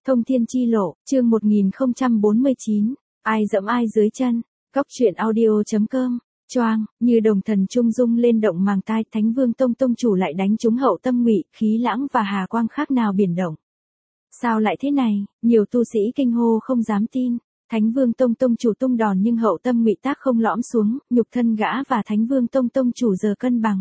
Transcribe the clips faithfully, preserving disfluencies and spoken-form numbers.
Thông thiên chi lộ, chương một nghìn không trăm bốn mươi chín, ai dẫm ai dưới chân, Cóc truyện audio chấm com, choang, như đồng thần trung dung lên động màng tai, Thánh Vương Tông Tông chủ lại đánh trúng Hậu Tâm Ngụy, khí lãng và hà quang khác nào biển động. Sao lại thế này, nhiều tu sĩ kinh hô không dám tin, Thánh Vương Tông Tông chủ tung đòn nhưng Hậu Tâm Ngụy tác không lõm xuống, nhục thân gã và Thánh Vương Tông Tông chủ giờ cân bằng.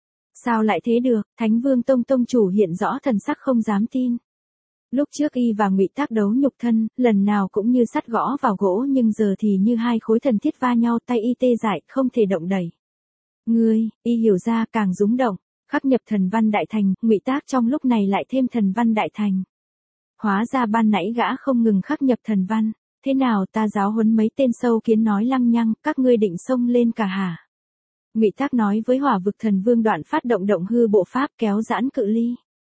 Sao lại thế được, Thánh Vương Tông Tông chủ hiện rõ thần sắc không dám tin. Lúc trước y và Ngụy Tác đấu nhục thân, lần nào cũng như sắt gõ vào gỗ nhưng giờ thì như hai khối thần thiết va nhau, tay y tê dại, không thể động đẩy. Ngươi, y hiểu ra càng rúng động, khắc nhập thần văn đại thành, Ngụy Tác trong lúc này lại thêm thần văn đại thành. Hóa ra ban nãy gã không ngừng khắc nhập thần văn, thế nào ta giáo huấn mấy tên sâu kiến nói lăng nhăng, các ngươi định xông lên cả hả? Ngụy Tác nói với Hỏa Vực Thần Vương đoạn phát động động hư bộ pháp kéo giãn cự ly.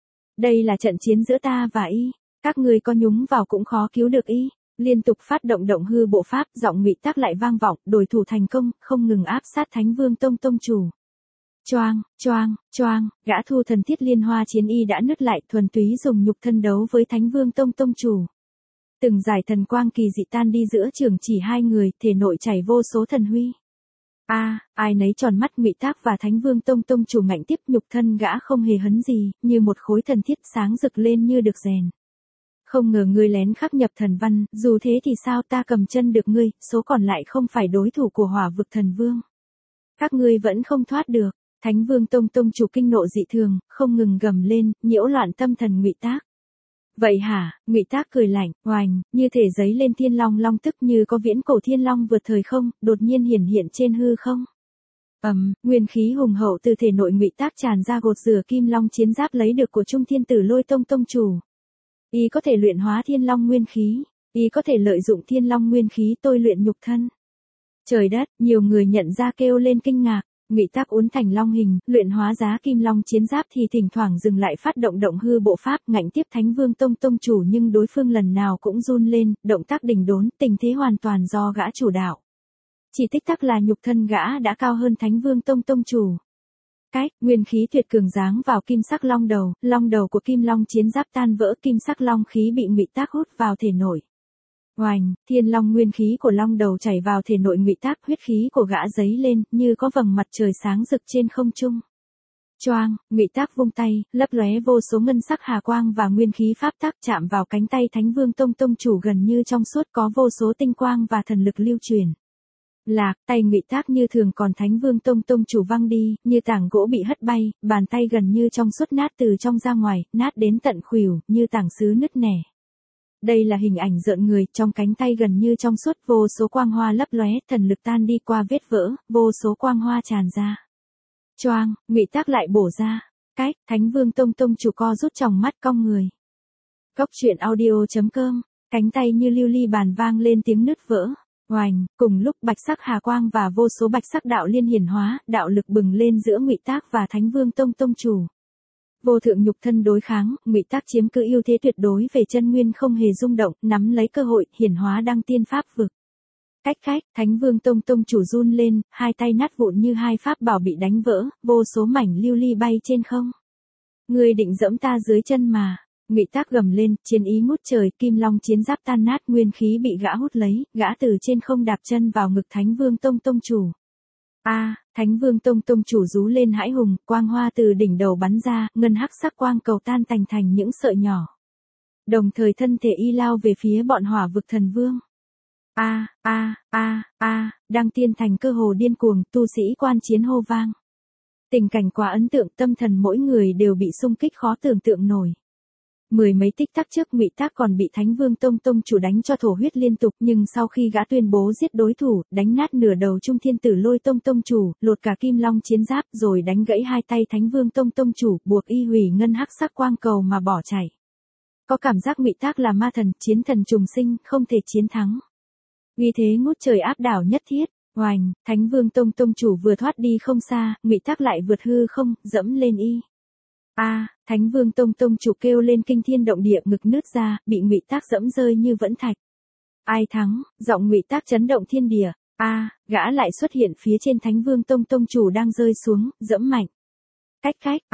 Đây là trận chiến giữa ta và y, các ngươi có nhúng vào cũng khó cứu được y. Liên tục phát động động hư bộ pháp, giọng Ngụy Tác lại vang vọng, đối thủ thành công, không ngừng áp sát Thánh Vương Tông Tông chủ. Choang, choang, choang, gã thu thần thiết liên hoa chiến y đã nứt lại, thuần túy dùng nhục thân đấu với Thánh Vương Tông Tông chủ. Từng giải thần quang kỳ dị tan đi giữa trường chỉ hai người, thể nội chảy vô số thần huy. A, à, ai nấy tròn mắt, Ngụy Tác và Thánh Vương Tông Tông chủ ngạnh tiếp, nhục thân gã không hề hấn gì, như một khối thần thiết sáng rực lên như được rèn. Không ngờ ngươi lén khắc nhập thần văn, dù thế thì sao, ta cầm chân được ngươi, số còn lại không phải đối thủ của Hỏa Vực Thần Vương. Các ngươi vẫn không thoát được. Thánh Vương Tông Tông chủ kinh nộ dị thường, không ngừng gầm lên, nhiễu loạn tâm thần Ngụy Tác. Vậy hả? Ngụy Tác cười lạnh, oành, như thể giấy lên thiên long long tức, như có viễn cổ thiên long vượt thời không, đột nhiên hiển hiện trên hư không. Ầm, um, nguyên khí hùng hậu từ thể nội Ngụy Tác tràn ra, gột rửa kim long chiến giáp lấy được của Trung Thiên Tử Lôi Tông Tông chủ. Y có thể luyện hóa thiên long nguyên khí, y có thể lợi dụng thiên long nguyên khí tôi luyện nhục thân. Trời đất, nhiều người nhận ra kêu lên kinh ngạc. Ngụy Tác uốn thành long hình, luyện hóa giá kim long chiến giáp thì thỉnh thoảng dừng lại phát động động hư bộ pháp, ngạnh tiếp Thánh Vương Tông Tông chủ, nhưng đối phương lần nào cũng run lên, động tác đình đốn, tình thế hoàn toàn do gã chủ đạo. Chỉ tích tắc là nhục thân gã đã cao hơn Thánh Vương Tông Tông chủ. Cách, nguyên khí tuyệt cường giáng vào kim sắc long đầu, long đầu của kim long chiến giáp tan vỡ, kim sắc long khí bị Ngụy Tác hút vào thể nội. Oành, thiên long nguyên khí của long đầu chảy vào thể nội Ngụy Tác, huyết khí của gã dấy lên, như có vầng mặt trời sáng rực trên không trung. Choang, Ngụy Tác vung tay, lấp lóe vô số ngân sắc hà quang và nguyên khí pháp tắc chạm vào cánh tay Thánh Vương Tông Tông chủ gần như trong suốt, có vô số tinh quang và thần lực lưu truyền. Lạc, tay Ngụy Tác như thường, còn Thánh Vương Tông Tông chủ văng đi, như tảng gỗ bị hất bay, bàn tay gần như trong suốt nát từ trong ra ngoài, nát đến tận khuỷu, như tảng sứ nứt nẻ. Đây là hình ảnh rợn người, trong cánh tay gần như trong suốt, vô số quang hoa lấp lóe, thần lực tan đi qua vết vỡ, vô số quang hoa tràn ra. Choang, Ngụy Tác lại bổ ra. Cách, Thánh Vương Tông Tông chủ co rút tròng mắt cong người. Cóc truyện audio chấm com, cánh tay như lưu ly bàn vang lên tiếng nứt vỡ. Oành, cùng lúc bạch sắc hà quang và vô số bạch sắc đạo liên hiển hóa, đạo lực bừng lên giữa Ngụy Tác và Thánh Vương Tông Tông chủ. Vô thượng nhục thân đối kháng, Ngụy Tác chiếm cứ ưu thế tuyệt đối về chân nguyên, không hề rung động, nắm lấy cơ hội, hiển hóa đăng tiên pháp vực. Cách cách, Thánh Vương Tông Tông chủ run lên, hai tay nát vụn như hai pháp bảo bị đánh vỡ, vô số mảnh lưu ly bay trên không. Ngươi định dẫm ta dưới chân mà. Ngụy Tác gầm lên, chiến ý ngút trời, kim long chiến giáp tan nát, nguyên khí bị gã hút lấy, gã từ trên không đạp chân vào ngực Thánh Vương Tông Tông chủ. A, à, Thánh Vương Tông Tông chủ rú lên hãi hùng, quang hoa từ đỉnh đầu bắn ra, ngân hắc sắc quang cầu tan tành thành những sợi nhỏ. Đồng thời thân thể y lao về phía bọn Hỏa Vực Thần Vương. A, a, a, a, đăng tiên thành cơ hồ điên cuồng, tu sĩ quan chiến hô vang. Tình cảnh quá ấn tượng, tâm thần mỗi người đều bị xung kích khó tưởng tượng nổi. Mười mấy tích tắc trước, Ngụy Tác còn bị Thánh Vương Tông Tông chủ đánh cho thổ huyết liên tục, nhưng sau khi gã tuyên bố giết đối thủ, đánh nát nửa đầu Trung Thiên Tử Lôi Tông Tông chủ, lột cả kim long chiến giáp, rồi đánh gãy hai tay Thánh Vương Tông Tông chủ, buộc y hủy ngân hắc sắc quang cầu mà bỏ chạy. Có cảm giác Ngụy Tác là ma thần, chiến thần trùng sinh, không thể chiến thắng. Uy thế ngút trời áp đảo nhất thiết. Oành, Thánh Vương Tông Tông chủ vừa thoát đi không xa, Ngụy Tác lại vượt hư không, dẫm lên y. A, à, Thánh Vương Tông Tông chủ kêu lên kinh thiên động địa, ngực nứt ra, bị Ngụy Tác dẫm rơi như vẫn thạch. Ai thắng? Giọng Ngụy Tác chấn động thiên địa. A, à, gã lại xuất hiện phía trên Thánh Vương Tông Tông chủ đang rơi xuống, dẫm mạnh. Cách cách, a, à,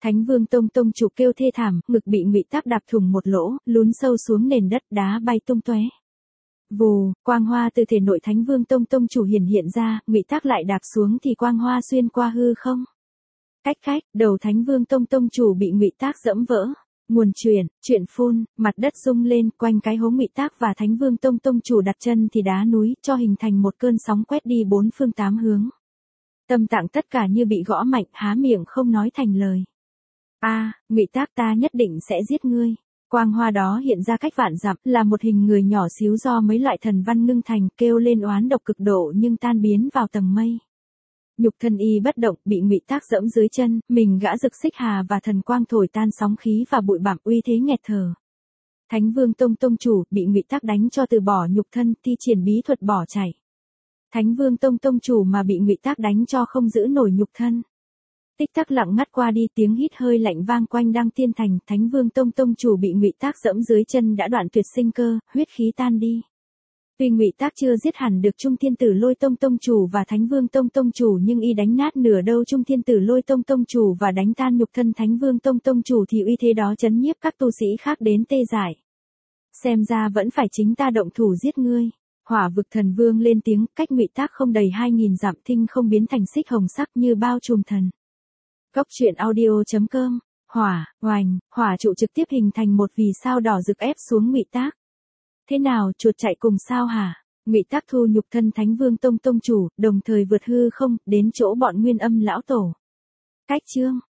Thánh Vương Tông tông chủ kêu thê thảm, ngực bị Ngụy Tác đạp thủng một lỗ, lún sâu xuống nền đất, đá bay tung tóe. Vù, quang hoa từ thể nội Thánh Vương Tông tông chủ hiển hiện ra, Ngụy Tác lại đạp xuống thì quang hoa xuyên qua hư không. Cách cách, đầu Thánh Vương Tông tông chủ bị Ngụy Tác dẫm vỡ. Nguồn chuyển, chuyện phun, mặt đất rung lên, quanh cái hố Ngụy Tác và Thánh Vương Tông tông chủ đặt chân thì đá núi, cho hình thành một cơn sóng quét đi bốn phương tám hướng. Tâm tạng tất cả như bị gõ mạnh, há miệng không nói thành lời. A, Ngụy Tác, ta nhất định sẽ giết ngươi. Quang hoa đó hiện ra cách vạn dặm, là một hình người nhỏ xíu do mấy loại thần văn ngưng thành, kêu lên oán độc cực độ nhưng tan biến vào tầng mây. Nhục thân y bất động, bị Ngụy Tác dẫm dưới chân, mình gã rực xích hà và thần quang thổi tan sóng khí và bụi bặm, uy thế nghẹt thở. Thánh Vương Tông tông chủ bị Ngụy Tác đánh cho từ bỏ nhục thân, thi triển bí thuật bỏ chạy. Thánh Vương Tông tông chủ mà bị Ngụy Tác đánh cho không giữ nổi nhục thân. Tích tắc lặng ngắt qua đi, tiếng hít hơi lạnh vang quanh Đăng Tiên Thành, Thánh Vương Tông tông chủ bị Ngụy Tác dẫm dưới chân đã đoạn tuyệt sinh cơ, huyết khí tan đi. Tuy Ngụy Tác chưa giết hẳn được Trung Thiên Tử Lôi Tông tông chủ và Thánh Vương Tông tông chủ nhưng y đánh nát nửa đâu Trung Thiên Tử Lôi Tông tông chủ và đánh tan nhục thân Thánh Vương Tông tông chủ thì uy thế đó chấn nhiếp các tu sĩ khác đến tê dại. Xem ra vẫn phải chính ta động thủ giết ngươi. Hỏa Vực Thần Vương lên tiếng, cách Ngụy Tác không đầy hai nghìn dặm, thinh không biến thành xích hồng sắc như bao trùm thần. Góc truyện audio chấm com. Hỏa, oành, hỏa trụ trực tiếp hình thành một vì sao đỏ rực ép xuống Ngụy Tác. Thế nào, chuột chạy cùng sao hả? Ngụy Tác thu nhục thân Thánh Vương Tông tông chủ, đồng thời vượt hư không, đến chỗ bọn Nguyên Âm lão tổ. Cách chương